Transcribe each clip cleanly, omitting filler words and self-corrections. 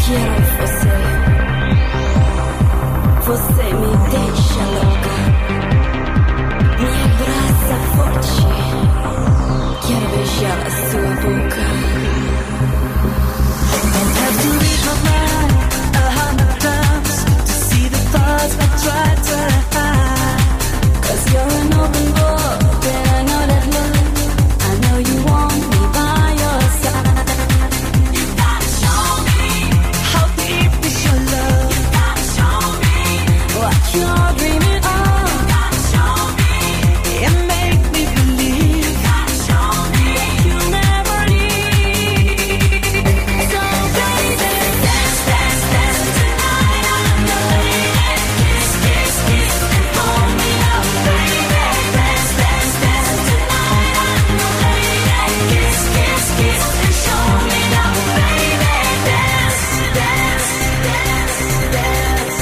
quero você. Você me deixa louca. Me abraça forte. Quero beijar a sua boca. Don't have to read my mind 100 times to see the thoughts I tried to hide. 'Cause you're an open book, and I know that look. I know you want me by your side. You gotta show me how deep is your love. You gotta show me What you're dreaming of. You gotta show me and make me believe. You gotta show me You never leave. So baby, dance, dance, dance tonight. I'm the lady. Kiss, kiss, kiss and pull me up, baby. Dance, dance, dance tonight. I'm the lady. Kiss, kiss, kiss and show me up, baby. Dance, dance, dance, dance,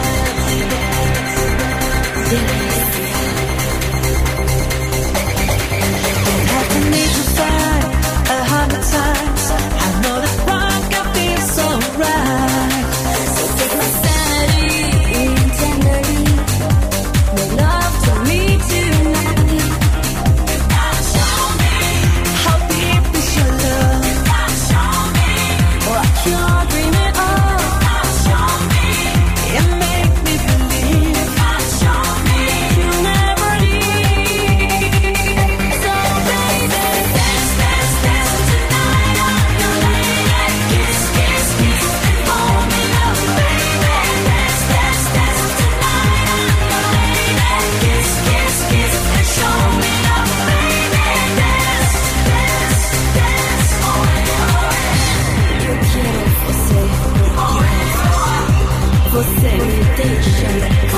have to make you fight 100 times. I know that one can feel so right. so take my sanity tenderly. Make love to me tonight. You gotta show me how deep is your love. You gotta show me What you're dreaming of. you gotta show me and make me believe. You gotta show me You never leave. So baby, dance, dance, dance tonight. I'm your lady. Kiss, kiss, kiss and pull me up, baby. Dance, dance, dance tonight. I'm your lady. Kiss, kiss, kiss and show me up, baby. Dance, dance, dance, oh yeah. eu quero você. Você me deixa louca.